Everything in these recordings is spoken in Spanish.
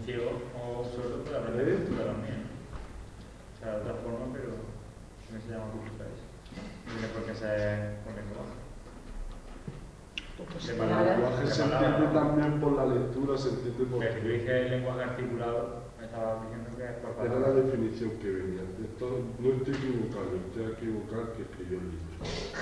ciego o sordo puede aprender cultura también. O sea, de otra forma, pero no se llama cultura eso. No tiene por qué ser con lenguaje. El lenguaje se entiende también por la lectura, se entiende por... Pero si tú dices el lenguaje articulado, me estabas diciendo que es por Era la definición que venía. Esto, no estoy equivocado, estoy equivocado que escribió el libro.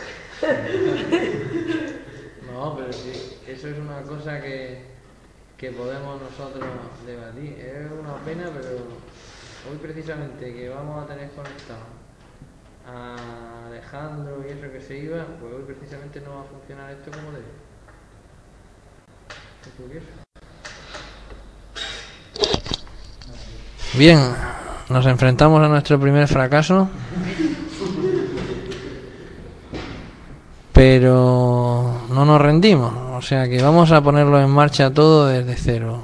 No, pero sí, eso es una cosa que podemos nosotros debatir. Es una pena, pero hoy precisamente que vamos a tener conectado a Alejandro y eso que se iba, pues hoy precisamente no va a funcionar esto como debe. Qué curioso. Bien, nos enfrentamos a nuestro primer fracaso, pero no nos rendimos, o sea que vamos a ponerlo en marcha todo desde cero.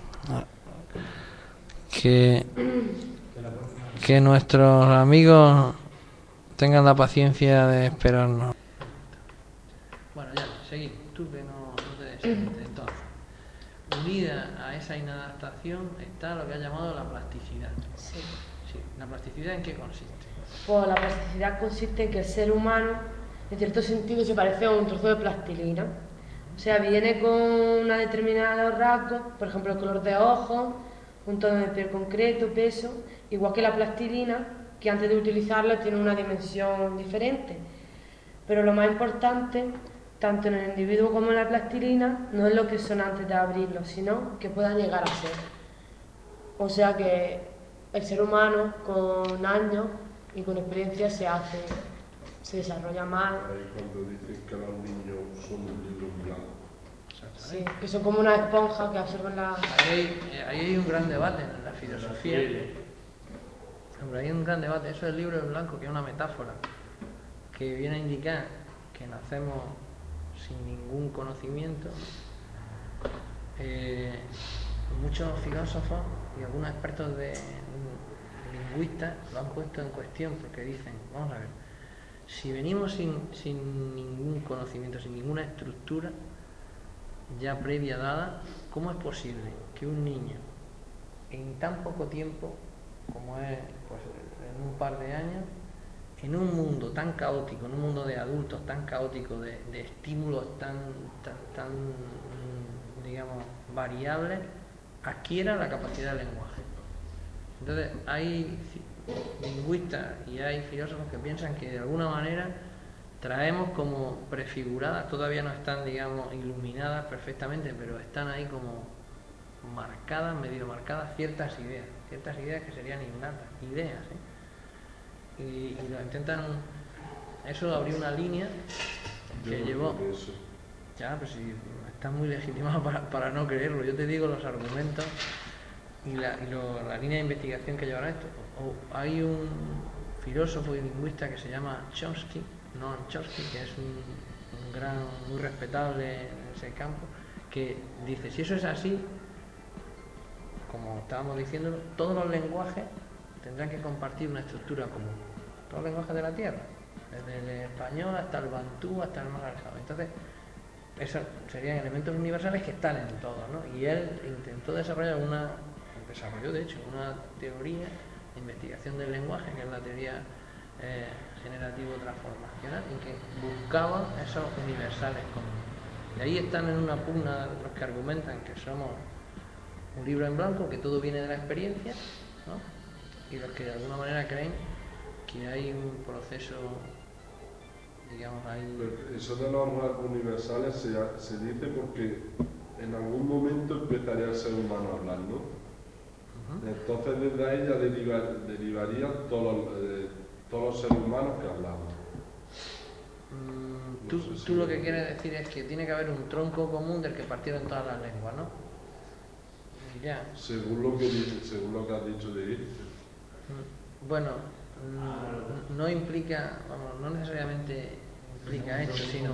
Que nuestros amigos tengan la paciencia de esperarnos. Bueno, ya, seguimos. Tú que no te desientes. Entonces, unida a esa inadaptación está lo que ha llamado la plasticidad. Sí. Sí. ¿La plasticidad en qué consiste? Pues la plasticidad consiste en que el ser humano, en cierto sentido, se parece a un trozo de plastilina. O sea, viene con una determinada rasgos, por ejemplo, el color de ojos, un tono de piel concreto, peso, igual que la plastilina, que antes de utilizarla tiene una dimensión diferente. Pero lo más importante, tanto en el individuo como en la plastilina, no es lo que son antes de abrirlo, sino que puedan llegar a ser. O sea que el ser humano, con años y con experiencia, se desarrolla más. Ahí cuando dicen que los niños son un libro en blanco. Sí, que son como una esponja que absorben la... Ahí hay un gran debate en la filosofía. Hombre, hay un gran debate. Eso del libro en blanco, que es una metáfora que viene a indicar que nacemos sin ningún conocimiento. Muchos filósofos y algunos expertos de lingüistas lo han puesto en cuestión porque dicen, vamos a ver, si venimos sin ningún conocimiento, sin ninguna estructura ya previa dada, ¿cómo es posible que un niño en tan poco tiempo como es pues, en un par de años, en un mundo tan caótico, en un mundo de adultos tan caótico, de estímulos tan digamos variables, adquiera la capacidad del lenguaje? Entonces hay lingüistas y hay filósofos que piensan que de alguna manera traemos como prefiguradas, todavía no están, digamos, iluminadas perfectamente, pero están ahí como marcadas, medio marcadas ciertas ideas que serían innatas, ideas, ¿eh? Y lo intentan, eso abrió una línea que llevó... Ya, pues si está muy legitimado para no creerlo, yo te digo los argumentos y la línea de investigación que llevará esto. Hay un filósofo y lingüista que se llama Chomsky, Noam Chomsky, que es un gran, muy respetable en ese campo, que dice, si eso es así, como estábamos diciendo, todos los lenguajes tendrán que compartir una estructura común, todos los lenguajes de la Tierra, desde el español hasta el bantú, hasta el más alejado. Entonces, esos serían elementos universales que están en todos, ¿no? Y él intentó desarrollar desarrolló de hecho una teoría de investigación del lenguaje, que es la teoría generativo transformacional, en que buscaba esos universales comunes. Y ahí están en una pugna los que argumentan que somos un libro en blanco, que todo viene de la experiencia, ¿no? Y los que de alguna manera creen que hay un proceso, digamos, ahí... Pero eso de los rasgos universales se dice porque en algún momento empezaría el ser humano a hablar, ¿no? Entonces desde ahí ya derivarían todos los seres humanos que hablamos. Tú lo que quieres decir es que tiene que haber un tronco común del que partieron todas las lenguas, ¿no? Ya. Según lo que has dicho de ir. Bueno, no implica, vamos, no necesariamente implica esto, sino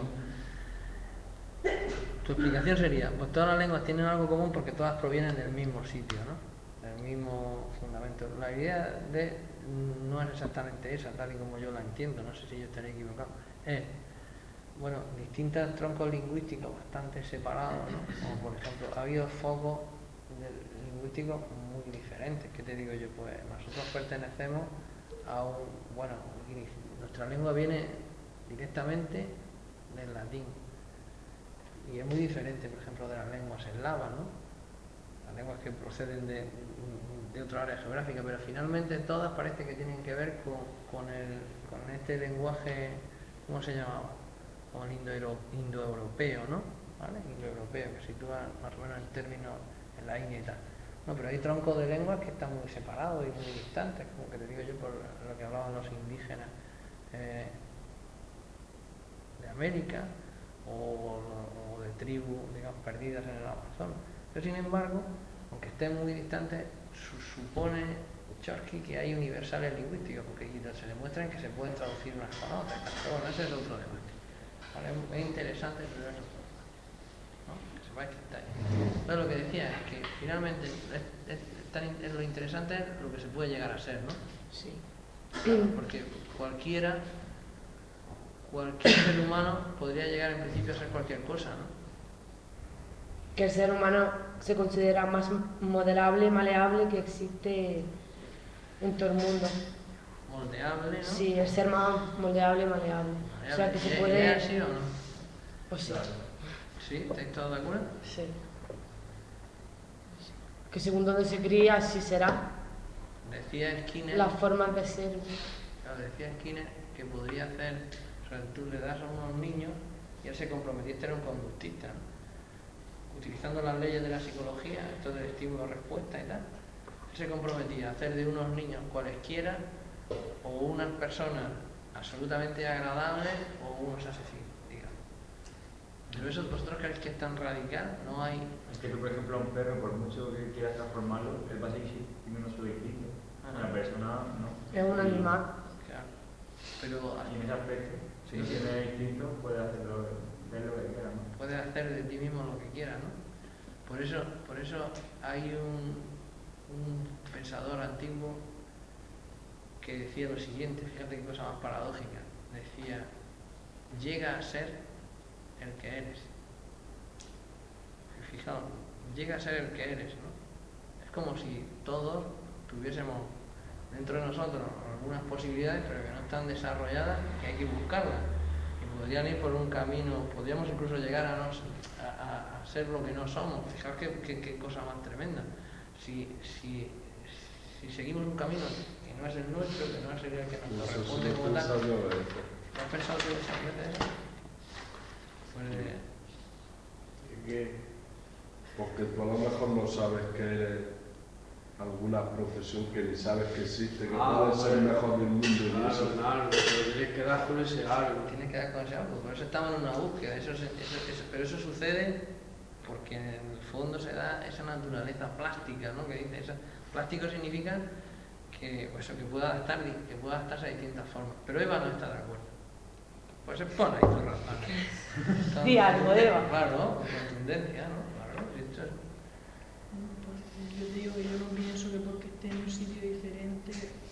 tu explicación sería, pues todas las lenguas tienen algo común porque todas provienen del mismo sitio, ¿no? Del mismo fundamento. La idea no es exactamente esa, tal y como yo la entiendo, no sé si yo estaré equivocado. Es, bueno, distintos troncos lingüísticos bastante separados, ¿no? Como por ejemplo, ha habido focos lingüísticos lingüísticos muy diferentes. ¿Qué te digo yo? Pues nosotros pertenecemos a un, bueno, nuestra lengua viene directamente del latín y es muy diferente, por ejemplo, de las lenguas eslavas, ¿no? Las lenguas que proceden de otra área geográfica, pero finalmente todas parece que tienen que ver con este lenguaje, ¿cómo se llamaba? Con el indoeuropeo, ¿no? ¿Vale? Indoeuropeo, que sitúa más o menos en términos en la India y tal. No, pero hay troncos de lenguas que están muy separados y muy distantes, como que te digo yo por lo que hablaban los indígenas de América o de tribus, digamos, perdidas en el Amazonas. Pero sin embargo, aunque estén muy distantes, supone Chomsky que hay universales lingüísticos, porque se demuestran que se pueden traducir unas con otras. Pero bueno, ese es otro debate. ¿Vale? Es interesante, pero eso, ¿no? Que sepáis que está ahí. Pero lo que decía es que finalmente lo interesante es lo que se puede llegar a ser, ¿no? Sí. Porque cualquier ser humano podría llegar en principio a ser cualquier cosa, ¿no? Que el ser humano se considera más modelable, maleable que existe en todo el mundo. Moldeable, ¿no? Sí, el ser más moldeable, maleable. O sea, que se puede... ¿Es así o no? Pues sí. Claro. ¿Sí? ¿Estáis todos de acuerdo? Sí. Que según donde se cría, así será. Decía Skinner, Las formas de ser. claro, decía Skinner que podría hacer, o sea, tú le das a unos niños y él se comprometía a ser un conductista, ¿no? Utilizando las leyes de la psicología, esto del estímulo-respuesta y tal. Él se comprometía a hacer de unos niños cualesquiera o unas personas absolutamente agradables o unos asesinos, digamos. Pero eso, ¿vosotros creéis que es tan radical? No hay... Es que tú, por ejemplo, a un perro, por mucho que quieras transformarlo, él va a seguir siendo su instinto. Una persona, no. Es un animal. Claro. Pero Y en ese aspecto, Sí, si sí. tiene instinto, puede hacerlo, ver lo que quiera, ¿no? puedes hacer de ti mismo lo que quieras, ¿no? Por eso hay un pensador antiguo que decía lo siguiente, fíjate qué cosa más paradójica. Decía, llega a ser el que eres. Fijaos, llega a ser el que eres, ¿no? Es como si todos tuviésemos dentro de nosotros algunas posibilidades, pero que no están desarrolladas, que hay que buscarlas. Y podrían ir por un camino, podríamos incluso llegar a ser lo que no somos. Fijaos qué cosa más tremenda. Si seguimos un camino que no es el nuestro, que no es el que nos No sé si corresponde lo como tal, pensaba yo de esto. ¿no has pensado tú esa vez de eso? Pues, Porque tú a lo mejor no sabes que eres alguna profesión que ni sabes que existe, que puede ser el mejor del mundo y Claro, eso. claro, pero tienes que dar con ese algo. tienes que dar con ese algo, por eso estamos en una búsqueda, pero eso sucede porque en el fondo se da esa naturaleza plástica, ¿no? Que dice, plástico significa que, pues, que pueda adaptarse a distintas formas, pero Eva no está de acuerdo. Pues se pone ahí todo el rato. Di algo, Eva. Claro, con contundencia, ¿no? Claro, esto es... Pues yo te digo que yo no pienso que porque esté en un sitio diferente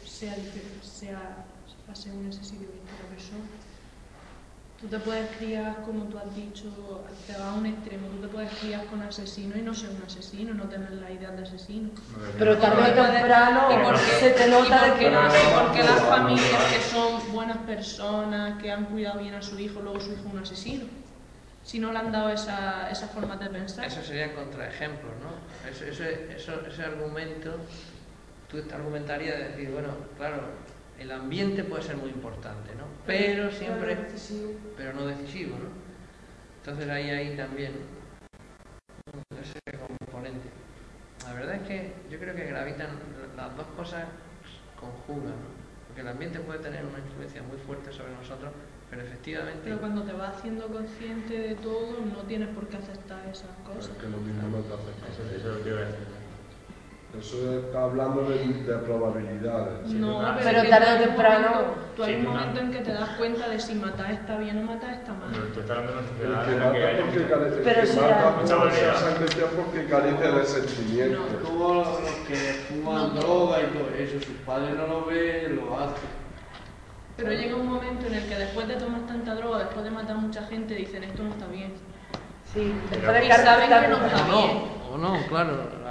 pase en ese sitio distinta persona. Tú te puedes criar, como tú has dicho, te vas a un extremo, tú te puedes criar con asesinos y no ser un asesino, no tener la idea de asesino. Pero tarde o temprano ¿Y por qué? se te nota de que no. Porque las familias que son buenas personas, que han cuidado bien a su hijo, luego su hijo es un asesino. Si no le han dado esa forma de pensar. Eso sería contraejemplos, ¿no? Ese argumento, tú te argumentarías de decir, bueno, claro, el ambiente puede ser muy importante, ¿no? Pero siempre, pero no decisivo, ¿no? Entonces ahí también ese componente. La verdad es que yo creo que gravitan, las dos cosas conjugan, ¿no? Porque el ambiente puede tener una influencia muy fuerte sobre nosotros, pero efectivamente... Pero cuando te vas haciendo consciente de todo, no tienes por qué aceptar esas Es cosas. que lo mismo no te hace Eso es lo que iba a decir. Eso está hablando de probabilidades. No, Pero que tarde o tú hay un temprano- momento- Tú hay Sí, un no. momento en que te das cuenta de si matar está bien o matar está mal. Pero tú estás hablando de una El sociedad que en la que mata hay porque mucha- carece, Pero el si que mata la- por Mucha esa variedad. sangre porque carece de sentimientos. Como los que fuman droga y todo eso, sus padres no lo ven, lo hacen. Pero llega un momento en el que después de tomar tanta droga, después de matar a mucha gente, dicen esto no está bien. Sí, después de Y cargar saben que tanto- no está bien. O no, claro,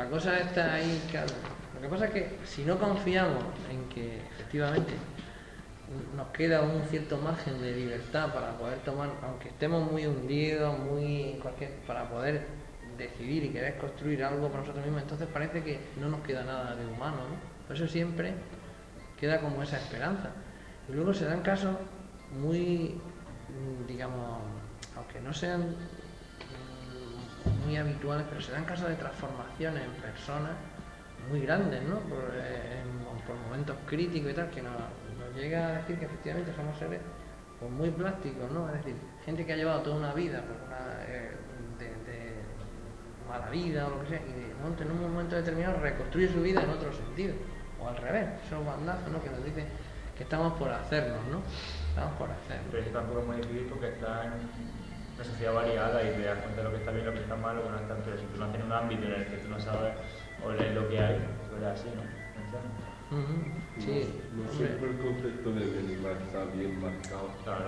la cosa está ahí, claro. Lo que pasa es que si no confiamos en que efectivamente nos queda un cierto margen de libertad para poder tomar, aunque estemos muy hundidos, para poder decidir y querer construir algo para nosotros mismos, entonces parece que no nos queda nada de humano, ¿no? Por eso siempre queda como esa esperanza. Y luego se dan casos muy, digamos, aunque no sean muy habituales, pero se dan casos de transformaciones en personas muy grandes, ¿no? Por momentos críticos y tal, que nos llega a decir que efectivamente somos seres pues, muy plásticos, ¿no? Es decir, gente que ha llevado toda una vida pues, de mala vida o lo que sea, y en un momento determinado reconstruye su vida en otro sentido, o al revés, esos bandazos, ¿no? Que nos dicen que estamos por hacernos, ¿no? Estamos por hacernos. Pero eso tampoco es muy difícil porque está en una sociedad variada y te das cuenta de lo que está bien, lo que está mal, lo que no está. Pero si tú no tienes un ámbito en el que tú no sabes o lees lo que hay, pues es así, ¿no? Sí, no siempre el concepto de bien y mal está bien marcado. Claro.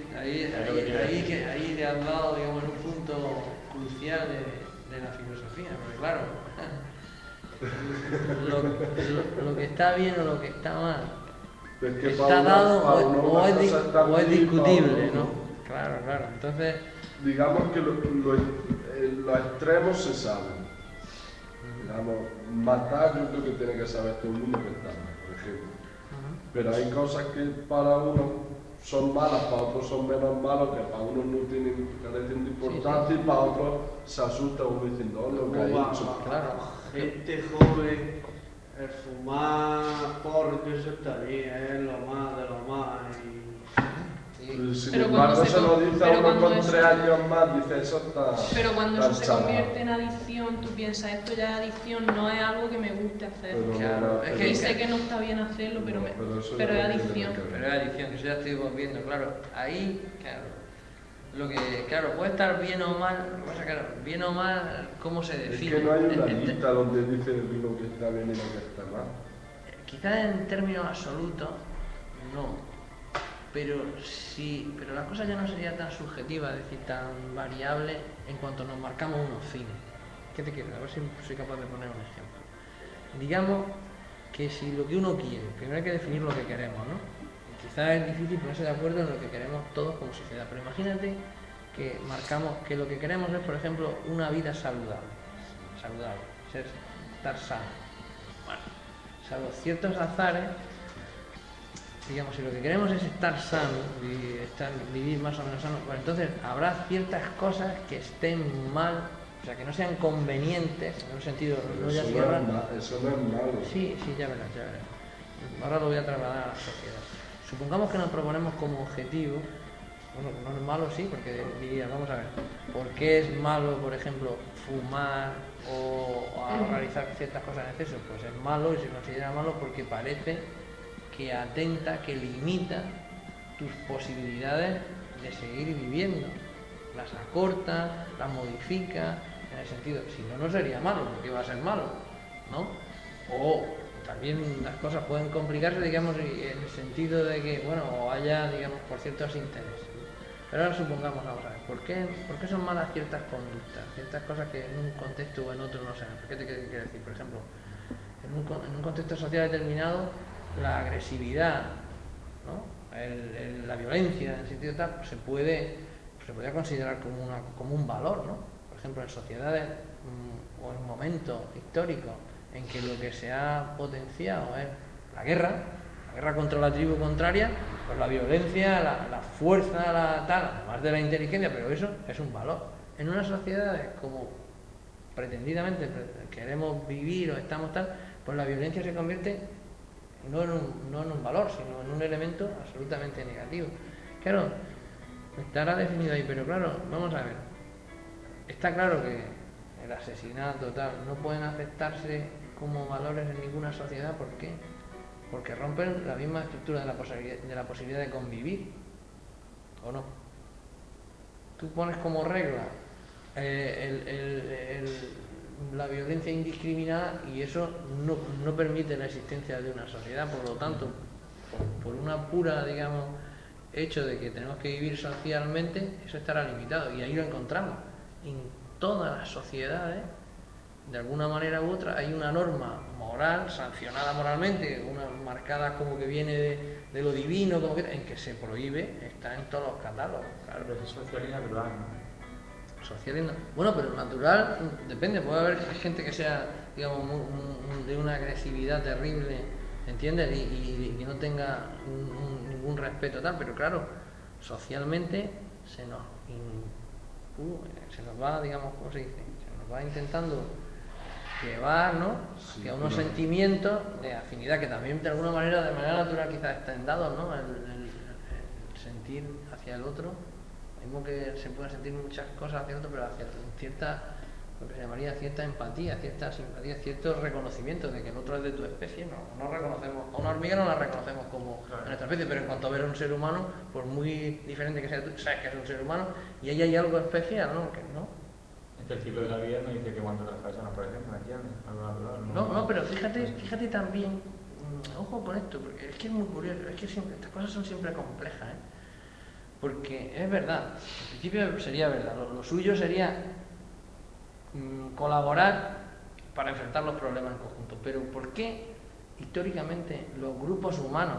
Ahí le has dado, digamos, en un punto crucial de la filosofía, porque claro, lo que está bien o lo que está mal Es que está dado o es bien, discutible, para ¿no? Claro, entonces... Digamos que los extremos se saben. Digamos, matar yo creo que tiene que saber todo el mundo que está mal, por ejemplo. Pero hay cosas que para unos son malas, para otros son menos malos, que para unos no carecen de importancia y para otros se asusta uno diciendo, lo que ha hecho. Claro. Gente joven, el fumar, porro, que eso está bien, es lo más de lo más. Sin Pero embargo, cuando se lo dice a uno cuando con eso- 3 años más, dice eso está. Pero cuando eso se chalado. convierte en adicción, tú piensas, esto ya es adicción, no es algo que me guste hacer. Pero Claro, es que Sé que no está bien hacerlo, pero, eso pero ya es no tiene adicción. que ver. Pero es adicción, que eso ya estoy viendo, claro. Ahí, claro, puede estar bien o mal, lo que pasa es que, claro, bien o mal, ¿cómo se Es define? que no hay una lista donde dice lo que está bien y lo que está mal. Quizás en términos absolutos, no. Pero la cosa ya no sería tan subjetiva, es decir, tan variable en cuanto nos marcamos unos fines. ¿Qué te quiero? A ver si soy capaz de poner un ejemplo. Digamos que si lo que uno quiere, primero hay que definir lo que queremos, ¿no? Y quizás es difícil ponerse de acuerdo en lo que queremos todos como sociedad, pero imagínate que marcamos que lo que queremos es, por ejemplo, una vida saludable, estar sano. Bueno, salvo ciertos azares, digamos, si lo que queremos es estar sano, vivir más o menos sano, pues entonces habrá ciertas cosas que estén mal, o sea, que no sean convenientes, en un sentido, no ya cierran. Eso no es malo. Sí, ya verás. Ahora lo voy a trasladar a la sociedad. Supongamos que nos proponemos como objetivo, bueno, no es malo, sí, porque diría, vamos a ver, ¿por qué es malo, por ejemplo, fumar o realizar ciertas cosas en exceso? Pues es malo y se considera malo porque parece que atenta, que limita tus posibilidades de seguir viviendo. Las acorta, las modifica, en el sentido, si no, no sería malo, porque va a ser malo, ¿no? O también las cosas pueden complicarse, digamos, en el sentido de que, bueno, o haya, digamos, por ciertos intereses. Pero ahora supongamos, vamos a ver, ¿por qué son malas ciertas conductas? Ciertas cosas que en un contexto o en otro no se dan. ¿Qué te quiero decir? Por ejemplo, en un contexto social determinado, la agresividad, ¿no? La violencia, en el sentido tal, se puede considerar como un valor, ¿no? Por ejemplo, en sociedades o en momentos históricos en que lo que se ha potenciado es la guerra contra la tribu contraria, pues la violencia, la fuerza, además de la inteligencia, pero eso es un valor. En unas sociedades como pretendidamente queremos vivir o estamos tal, pues la violencia se convierte no en un valor, sino en un elemento absolutamente negativo. Claro, estará definido ahí, pero claro, vamos a ver. Está claro que el asesinato tal no pueden aceptarse como valores en ninguna sociedad. ¿Por qué? Porque rompen la misma estructura de la posibilidad de convivir, ¿o no? Tú pones como regla la violencia indiscriminada y eso no permite la existencia de una sociedad. Por lo tanto, por una pura, digamos, hecho de que tenemos que vivir socialmente, eso estará limitado y ahí lo encontramos en todas las sociedades de alguna manera u otra, hay una norma moral, sancionada moralmente, una marcada como que viene de lo divino, como que, en que se prohíbe, está en todos los catálogos. Claro. Pero es social y natural, ¿no? Social y bueno, pero natural depende, puede haber gente que sea, digamos, de una agresividad terrible, ¿entiendes? Y que no tenga ningún respeto tal, pero claro, socialmente se nos va, digamos, ¿cómo se dice? Se nos va intentando llevar, ¿no? Sí, Hacia unos claro. sentimientos de afinidad que también de alguna manera, de manera natural quizás estén dados, ¿no? El sentir hacia el otro, mismo que se pueden sentir muchas cosas hacia el otro, pero hacia cierta, lo que se llamaría cierta empatía, cierta simpatía, cierto reconocimiento de que el otro es de tu especie. No reconocemos, a una hormiga no la reconocemos como de nuestra especie, pero en cuanto a ver a un ser humano, por muy diferente que sea tú, sabes que es un ser humano y ahí hay algo especial, ¿no? Que, ¿no? Es que el ciclo de la vida no dice que cuando las personas, por ejemplo, ¿me entiendes? Algo natural. No, pero fíjate también, ojo con esto, porque es que es muy curioso, es que siempre, estas cosas son siempre complejas, ¿eh? Porque es verdad, en principio sería verdad, lo suyo sería colaborar para enfrentar los problemas en conjunto, pero ¿por qué históricamente los grupos humanos,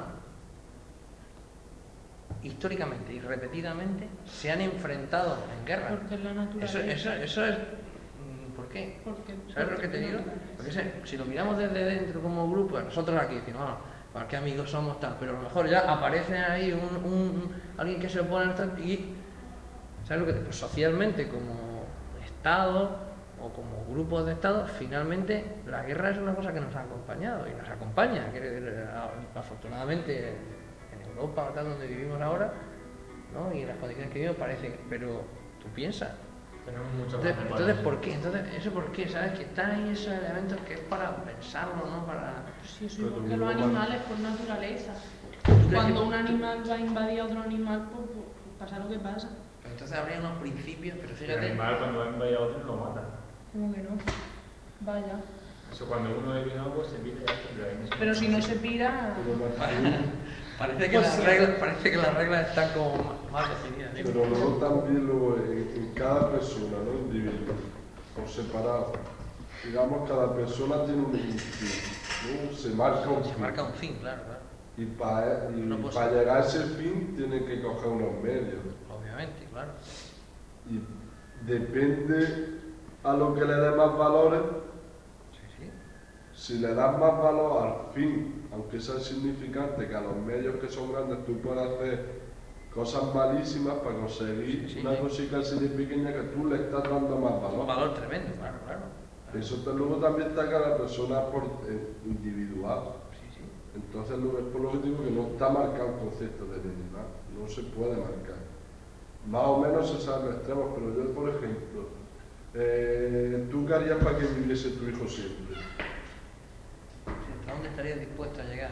históricamente y repetidamente, se han enfrentado en guerra? Porque es la naturaleza. Eso es... ¿Por qué? ¿Sabes lo que te digo? Porque si lo miramos desde dentro como grupo, nosotros aquí decimos, ¿para qué amigos somos tal? Pero a lo mejor ya aparece ahí alguien que se opone a nuestra... Y, ¿sabes lo que te digo? Pues socialmente, como Estado o como grupos de Estados, finalmente la guerra es una cosa que nos ha acompañado y nos acompaña. Afortunadamente en Europa, tal, donde vivimos ahora, ¿no? Y en las condiciones que vivimos parece que... Pero tú piensas. Tenemos mucho Entonces, ¿por qué? ¿Eso por qué? ¿Sabes? Que están ahí esos elementos que es para pensarlo, ¿no? Para... Sí, eso igual que los animales por naturaleza. Cuando un animal va a invadir a otro animal, pues pasa lo que pasa. Pero entonces habría unos principios, pero El fíjate... animal cuando va a invadir a otro lo mata. Como que no. Vaya. Eso cuando uno es bien pues se pide Pero si no se pira... Parece que las reglas están como más definidas. ¿Sí? Pero luego también en cada persona, ¿no? Individuo, por separado. Digamos, cada persona tiene un fin, ¿no? Se marca un fin. Claro. Y para llegar a ese fin tiene que coger unos medios. Obviamente, claro. Y depende a lo que le dé más valores. Sí. Si le das más valor al fin, aunque sea insignificante, que a los medios que son grandes, tú puedes hacer cosas malísimas para conseguir una cosita así de pequeña que tú le estás dando más valor. Un valor tremendo, claro. Eso luego también está cada persona individual. Sí. Entonces es por lo que digo que no está marcado el concepto de animal, no se puede marcar. Más o menos se saben los extremos, pero yo, por ejemplo, ¿tú qué harías para que viviese tu hijo siempre? ¿Hasta dónde estarías dispuesto a llegar?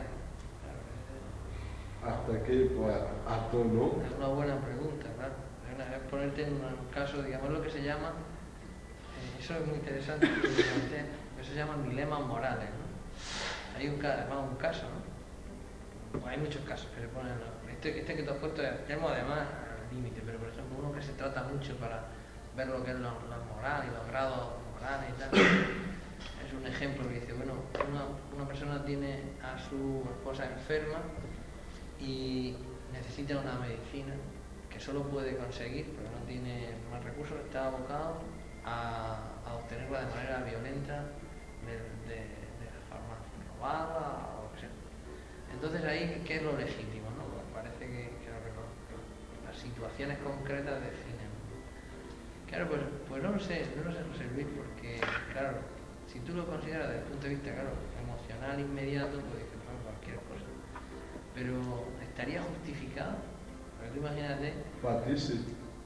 ¿Hasta qué? Pues hasta no. Es una buena pregunta, claro. Es ponerte en un caso, digamos, lo que se llama, eso es muy interesante, eso se llaman dilemas morales, ¿no? Hay un caso, ¿no? Bueno, hay muchos casos que se ponen, este que tú has puesto es extremo además al límite, pero por ejemplo uno que se trata mucho para ver lo que es la moral y los grados morales y tal. Es un ejemplo que dice, bueno, una persona tiene a su esposa enferma y necesita una medicina que solo puede conseguir, porque no tiene más recursos, está abocado a obtenerla de manera violenta de la farmacia, robada o lo que sea. Entonces ahí, ¿qué es lo legítimo? ¿No? Pues parece que las situaciones concretas definen. Claro, pues no lo sé, José Luis, porque claro, si tú lo consideras desde el punto de vista, claro, emocional inmediato, pues dices, bueno, cualquier cosa. Pero ¿estaría justificado? Porque tú imagínate... Para ti sí.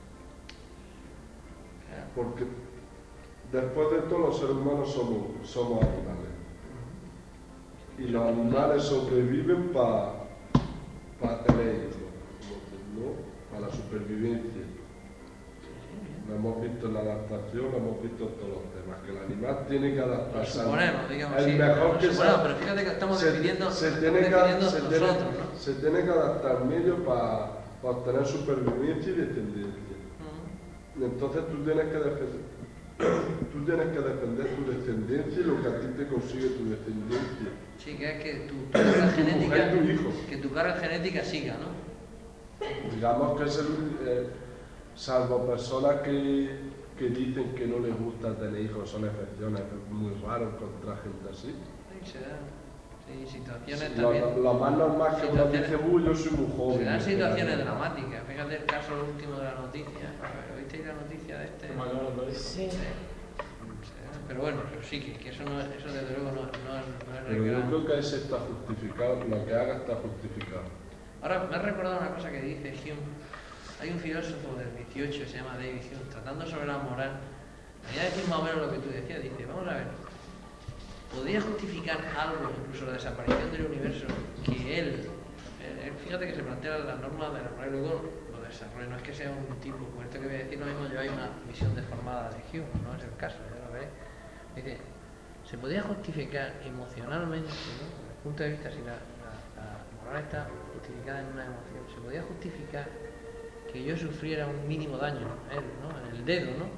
Claro. Porque después de todo los seres humanos somos animales. Y los animales sobreviven para tener hijos, ¿no? Para la supervivencia. Lo hemos visto en la adaptación, lo hemos visto en todos los temas, que el animal tiene que adaptarse. Suponemos, digamos el así. mejor que Pero fíjate que estamos definiendo nosotros, ¿no? Se tiene que adaptar medio para obtener supervivencia y descendencia. Entonces tú tienes que tú tienes que defender tu descendencia y lo que a ti te consigue tu descendencia. Sí, que es que tu carga genética, mujer y tu hijo. que tu carga genética siga, ¿no? Digamos que es salvo personas que dicen que no les gusta tener hijos, son excepciones, es muy raro encontrar gente así. Sí, se dan situaciones Sí, también. lo más normal es que uno dice, yo soy muy joven. Se dan situaciones dramáticas. Fíjate el caso último de la noticia. ¿Oísteis la noticia de este? Sí. Pero bueno, pero sí, que eso desde luego no es Pero yo recreado. creo que ese está justificado, lo que haga está justificado. Ahora me ha recordado una cosa que dice Hume. Hay un filósofo del 18, se llama David Hume, tratando sobre la moral. Venía a decir más o menos lo que tú decías. Dice, vamos a ver, ¿podría justificar algo, incluso la desaparición del universo, que él fíjate que se plantea las normas de la moral y luego lo desarrolla? No es que sea un tipo, con esto que voy a decir lo mismo, yo hay una visión deformada de Hume, no es el caso, ya lo veréis. Dice, se podría justificar emocionalmente, ¿no? Desde el punto de vista, si la moral está justificada en una emoción, se podría justificar que yo sufriera un mínimo daño, él, ¿no? En el dedo, ¿no?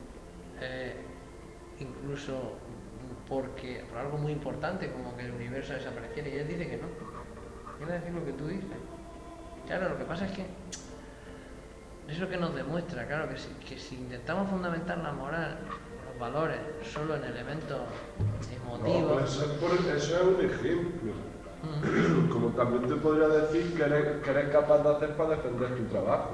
Incluso por algo muy importante como que el universo desapareciera, y él dice que no. Quiere decir lo que tú dices. Claro, lo que pasa es que es lo que nos demuestra, claro, que si intentamos fundamentar la moral, los valores, solo en elementos emotivos. No, pues eso es un ejemplo. Como también te podría decir que eres capaz de hacer para defender tu trabajo.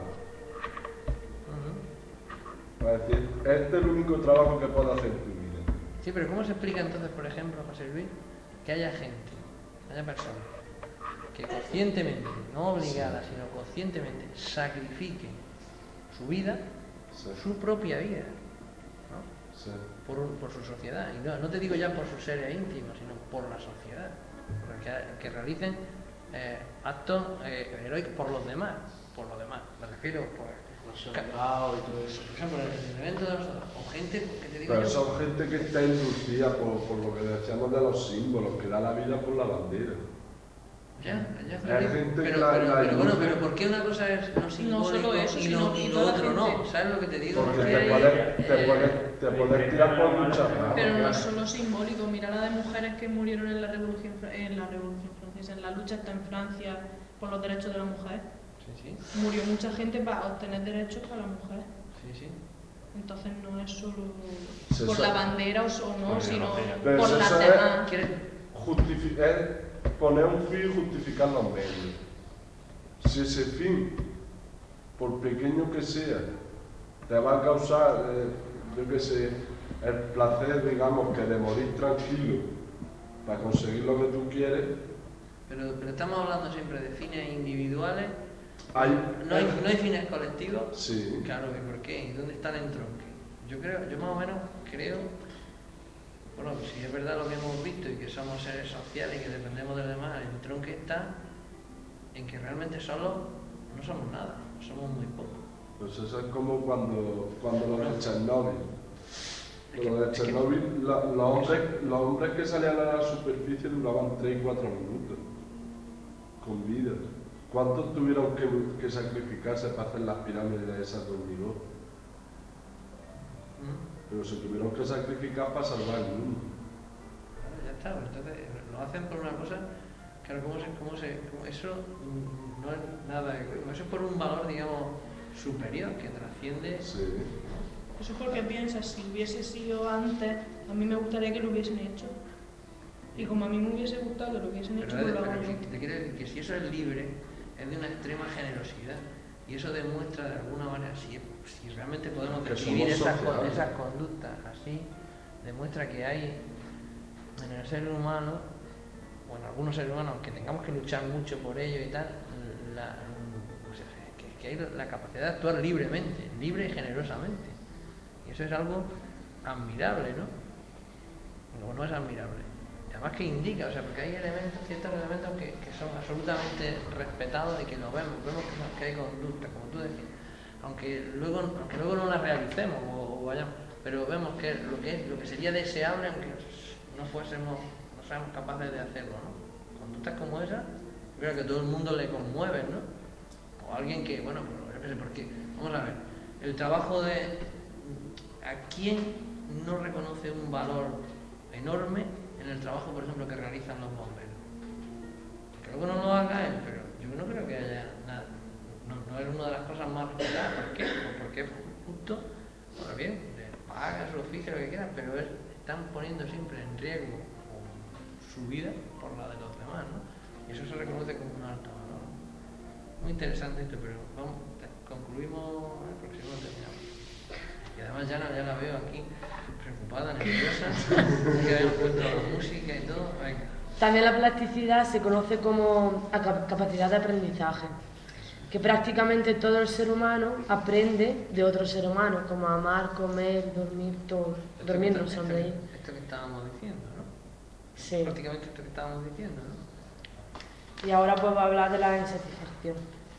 Para decir, este es el único trabajo que puedo hacer en tu vida. Sí, pero ¿cómo se explica entonces, por ejemplo, José Luis, que haya gente, haya personas que conscientemente, no obligada, sino conscientemente, sacrifiquen su vida, Sí. su propia vida, ¿no? Sí. por su sociedad? Y no te digo ya por sus seres íntimos, sino por la sociedad. Que realicen actos heroicos por los demás. Me refiero, Los soldados y todo eso. por ejemplo, en el evento de los o gente que te digo Pero yo, son gente que está inducida por lo que decíamos de los símbolos, que da la vida por la bandera. ya, Hay gente que pero bueno, pero ¿por qué una cosa es no simbólico solo eso, y sino lo toda la otro no? gente. ¿Sabes lo que te digo? Porque Que, te puedes tirar por muchas ramas. Pero no es solo simbólico, mira la de mujeres que murieron en la Revolución Francesa, en la lucha está en Francia por los derechos de la mujer. sí, Murió mucha gente para obtener derechos para la mujer. sí. Entonces no es solo Sí, por eso- la bandera o no, sino Pero por eso las es- demás. Es poner un fin y justificar los medios. Si ese fin, por pequeño que sea, te va a causar, yo qué sé, el placer, digamos, que de morir tranquilo para conseguir lo que tú quieres, Pero estamos hablando siempre de fines individuales. hay... ¿No hay fines colectivos? Sí. Claro, ¿y por qué? ¿Y dónde está el entronque? Yo más o menos creo, bueno, si es verdad lo que hemos visto y que somos seres sociales y que dependemos de los demás, el entronque está en que realmente solo no somos nada, somos muy pocos. Pues eso es como cuando lo de Chernóbil. Lo de Es que- Chernóbil, los hombres que salían a la superficie duraban 3 y 4 minutos con vida. ¿Cuántos tuvieron que sacrificarse para hacer las pirámides esas de hormigón? Pero se tuvieron que sacrificar para salvar el mundo. Claro, ya está, pues entonces lo hacen por una cosa, claro, eso no es nada egoísmo, eso es por un valor, digamos, superior, que trasciende. Sí. Eso es porque piensas, si hubiese sido antes, a mí me gustaría que lo hubiesen hecho. Y como a mí me hubiese gustado que lo hubiesen hecho, pues lo hago yo. Te quiero decir que si eso es libre, es de una extrema generosidad. Y eso demuestra de alguna manera, si realmente podemos Que describir somos sociales. esas conductas así, demuestra que hay en el ser humano, o en algunos seres humanos, que tengamos que luchar mucho por ello y tal, que hay la capacidad de actuar libremente, libre y generosamente. Y eso es algo admirable, ¿no? O no es admirable. Además que indica, o sea, porque hay ciertos elementos que son absolutamente respetados y que lo vemos que hay conductas, como tú decías, aunque luego no las realicemos o vayamos, pero vemos que lo que sería deseable, aunque no seamos capaces de hacerlo, ¿no? Conductas como esas, yo creo que a todo el mundo le conmueven, ¿no? O alguien que, bueno, yo qué sé, porque, vamos a ver, el trabajo de ¿a quién no reconoce un valor enorme en el trabajo, por ejemplo, que realizan los bomberos. Que luego no lo haga él, pero yo no creo que haya nada. No es una de las cosas más respetadas. ¿Por qué? Pues porque es justo, ahora bien, le paga su oficio, lo que quieran, pero están poniendo siempre en riesgo su vida por la de los demás, ¿no? Y eso se reconoce como un alto valor. Muy interesante esto, pero vamos, concluimos el próximo, terminamos. Y además ya la veo aquí preocupada, nerviosa, que habíamos puesto la música y todo. Venga. También la plasticidad se conoce como capacidad de aprendizaje, que prácticamente todo el ser humano aprende de otro ser humano, como amar, comer, dormir, todo. Dormir no sonreír. Esto que estábamos diciendo, ¿no? Sí. Prácticamente esto que estábamos diciendo, ¿no? Y ahora pues va a hablar de la insatisfacción.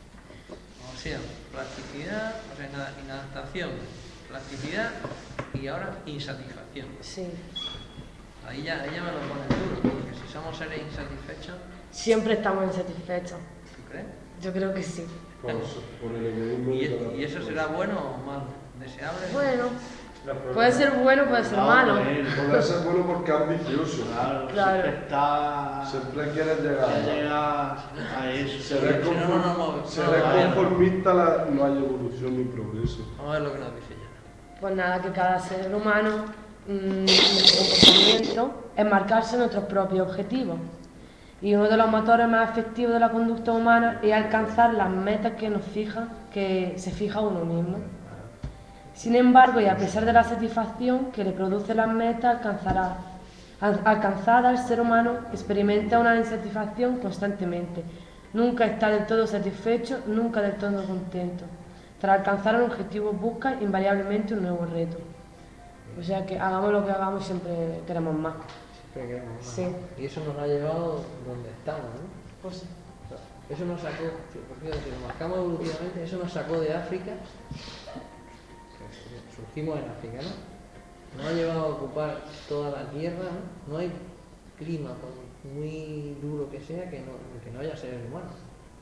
O sea, plasticidad, o sea, inadaptación, plasticidad y ahora insatisfacción. Sí. Ahí ya me lo pones duro, porque si somos seres insatisfechos, Siempre estamos insatisfechos. ¿tú crees? Yo creo que sí. Por el egoísmo de cada ¿Y eso será bueno o malo? ¿Deseable? Bueno, puede ser bueno, puede ser malo. Puede ser bueno porque es ambicioso. Claro, Claro. siempre está... Siempre quieres llegar. Se llega a eso. Si eres Si no, conformista, no hay evolución ni progreso. Vamos a ver lo que nos dice ya. Pues nada, que cada ser humano, nuestro comportamiento es marcarse nuestros propios objetivos. Y uno de los motores más efectivos de la conducta humana es alcanzar las metas que se fija uno mismo. Sin embargo, y a pesar de la satisfacción que le producen las metas alcanzadas, el ser humano experimenta una insatisfacción constantemente. Nunca está del todo satisfecho, nunca del todo contento. Tras alcanzar un objetivo busca invariablemente un nuevo reto. O sea que hagamos lo que hagamos, siempre queremos más. Siempre queremos más. Sí. Y eso nos ha llevado donde estamos, ¿no? Pues, Eso nos sacó, porque si lo marcamos evolutivamente, eso nos sacó de África, surgimos en África, ¿no? Nos ha llevado a ocupar toda la tierra, ¿no? No hay clima, por muy duro que sea, que no haya seres humanos.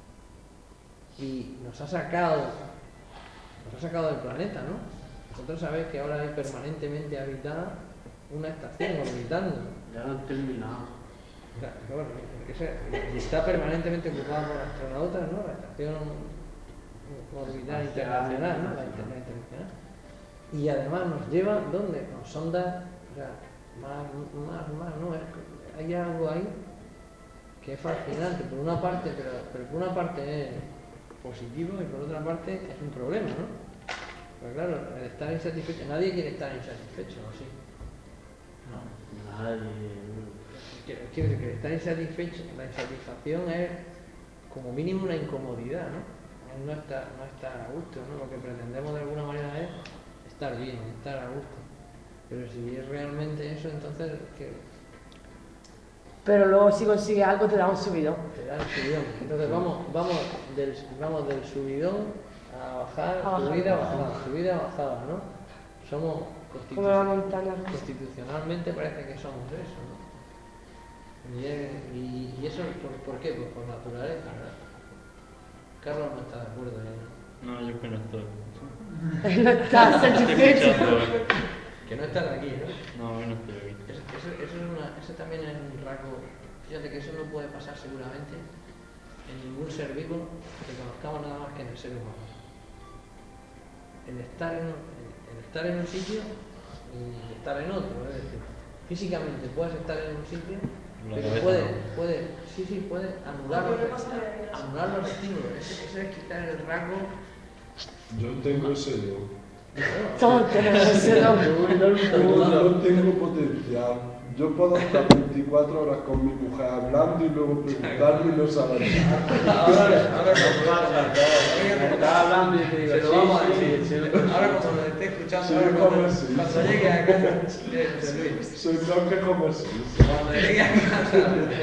Y nos ha sacado del planeta, ¿no? Vosotros sabéis que ahora hay permanentemente habitada una estación orbitando. Ya lo han terminado. Claro, y está permanentemente ocupada por astronautas, ¿no? La estación orbital internacional, ¿no? La internacional. Y además nos lleva, ¿dónde? Con sondas, o sea, más, ¿no? Hay algo ahí que es fascinante, por una parte, pero por una parte es positivo y por otra parte es un problema, ¿no? Pero claro, el estar insatisfecho, nadie quiere estar insatisfecho, ¿o sí? No. Nadie. Quiero decir que estar insatisfecho, la insatisfacción es como mínimo una incomodidad, ¿no? Es no estar a gusto, ¿no? Lo que pretendemos de alguna manera es estar bien, estar a gusto. Pero si es realmente eso, entonces ¿qué? pero luego si consigues algo te da un subidón. Te da el subidón. Entonces vamos del subidón a bajar, subida, bajada, ¿no? Somos Como la montaña rusa. constitucionalmente parece que somos eso, ¿no? Y eso, ¿por qué? Pues por naturaleza, ¿verdad? Carlos no está de acuerdo, ¿no? No, yo es que no estoy. No estás satisfecho. Que no están aquí, ¿no? No, yo no estoy aquí. Eso también es un rasgo. Fíjate que eso no puede pasar seguramente en ningún ser vivo que conozcamos nada más que en el ser humano. El estar en un sitio y estar en otro, es decir, físicamente puedes estar en un sitio, pero puede anular los estímulos. Eso es quitar el rasgo. Yo tengo ese yo. Todos tenemos ese don. No tengo potencial. Yo puedo estar 24 horas con mi mujer hablando y luego preguntarme y no saber nada. Estaba hablando y te digo, Se lo vamos a decir. Ahora como lo esté escuchando, Sí, ahora como sí. cuando llegue a casa de José Luis. Soy blanca como si. Cuando llegue a casa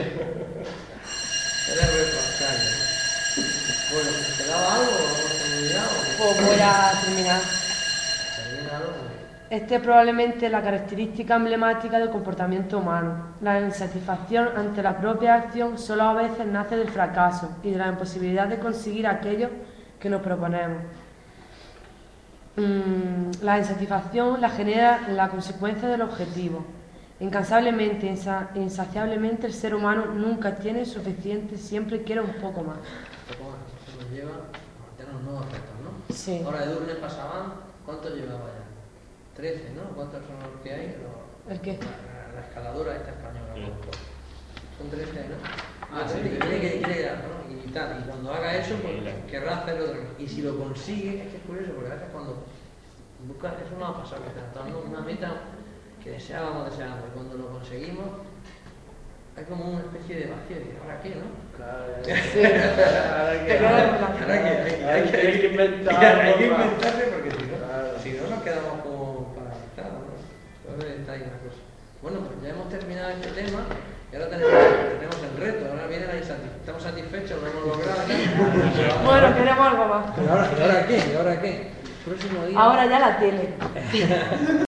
eres responsable. Bueno, ¿te daba algo o oportunidad o qué? Pues voy a terminar. Termínalo. Esta es probablemente la característica emblemática del comportamiento humano. La insatisfacción ante la propia acción solo a veces nace del fracaso y de la imposibilidad de conseguir aquello que nos proponemos. La insatisfacción la genera la consecuencia del objetivo. Incansablemente, insaciablemente, el ser humano nunca tiene suficiente, siempre quiere un poco más. Un poco más. Eso nos lleva a tener nuevos retos, ¿no? Sí. Ahora Edurne pasaban, ¿cuántos llevaba ya? 13, ¿no? ¿Cuántos son los que hay? ¿El qué? La escaladora esta española. Sí. Son 13, ¿no? Sí. Quiere quedar, ¿no? Y tal. Y cuando haga eso, pues querrá hacerlo otra vez. Y si lo consigue, es que es curioso, porque a veces cuando buscas, eso no ha pasado, que tratando una meta que deseábamos. Y cuando lo conseguimos, hay como una especie de vacío. Y ¿ahora qué, no? Claro, Sí. Te quedas en blanco. hay que inventar. Hay que inventarse porque Claro. si no nos quedamos como paralizados, ¿no? Entonces está ahí la cosa. Bueno, pues ya hemos terminado este tema y ahora tenemos el reto. Ahora viene la insatisfacción. Estamos satisfechos, lo hemos logrado. ¿No? Bueno, queremos algo más. ¿Y ahora qué? ¿Y ahora qué? Próximo día. Ahora ya la tele.